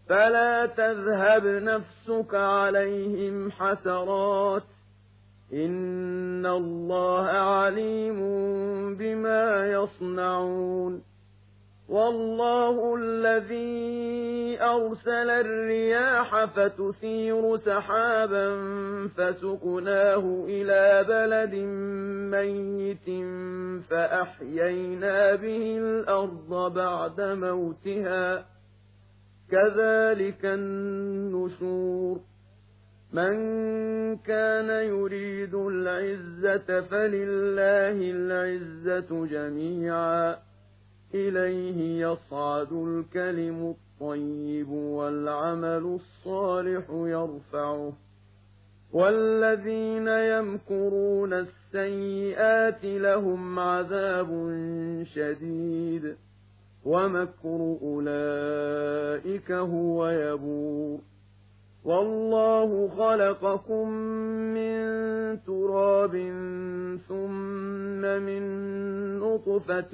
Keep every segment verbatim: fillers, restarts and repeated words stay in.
فلا تذهب نفسك عليهم حسرات إن الله عليم بما يصنعون والله الذي أرسل الرياح فتثير سحابا فسقناه إلى بلد ميت فأحيينا به الأرض بعد موتها كذلك النشور من كان يريد العزة فلله العزة جميعا إليه يصعد الكلم الطيب والعمل الصالح يرفعه والذين يمكرون السيئات لهم عذاب شديد ومكر أولئك هو يبور والله خلقكم من تراب ثم من نطفة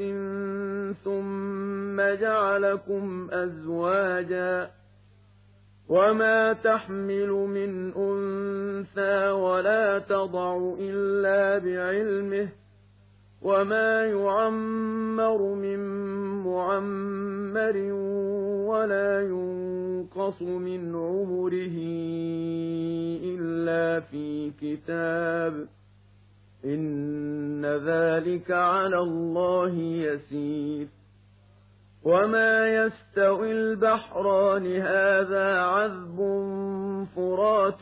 ثم جعلكم أزواجا وما تحمل من أنثى ولا تضع إلا بعلمه وما يعمر من معمر ولا ينقص من عمره إلا في كتاب إن ذلك على الله يسير وما يستوي البحران هذا عذب فرات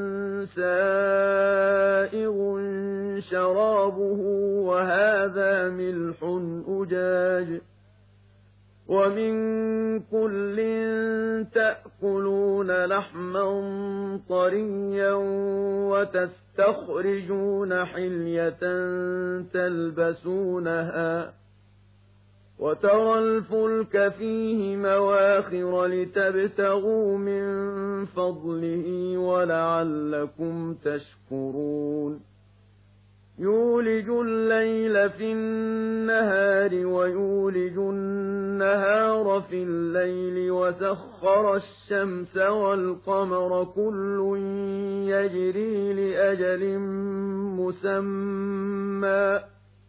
سائغ شرابه وهذا ملح أجاج ومن كل تأكلون لحما طريا وتستخرجون حلية تلبسونها وترى الفلك فيه مواخر لتبتغوا من فضله ولعلكم تشكرون يولج الليل في النهار ويولج النهار في الليل وسخر الشمس والقمر كل يجري لأجل مسمى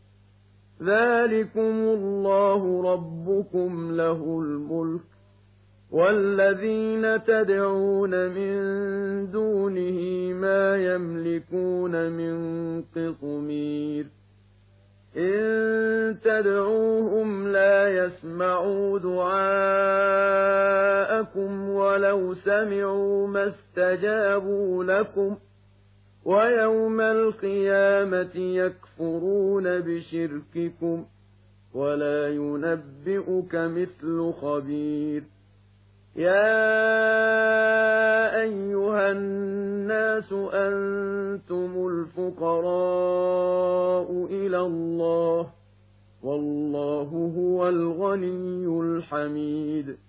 ذلكم الله ربكم له الملك والذين تدعون من دونه ما يملكون من قطمير إن تدعوهم لا يسمعوا دعاءكم ولو سمعوا ما استجابوا لكم ويوم القيامة يكفرون بشرككم ولا ينبئك مثل خبير يا أيها الناس أنتم الفقراء إلى الله والله هو الغني الحميد